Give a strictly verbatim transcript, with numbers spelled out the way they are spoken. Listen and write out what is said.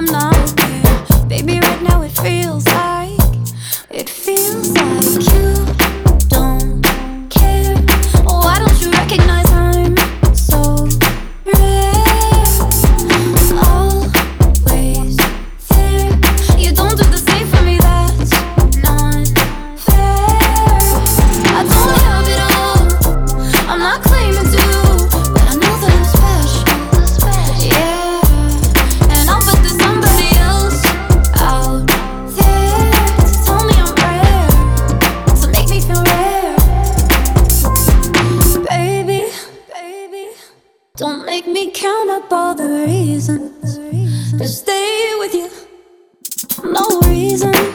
not care. Baby, right now it feels like, it feels like you don't care. Why don't you recognize I'm so rare? Always there. You don't do the same for me, that's not fair. I don't have it all, I'm not claiming to, but I know that I'm special. Yeah, and I'll bet there's somebody else out there to tell me I'm rare, to make me feel rare. Baby, baby, don't make me count up all the reasons to stay with you. No reason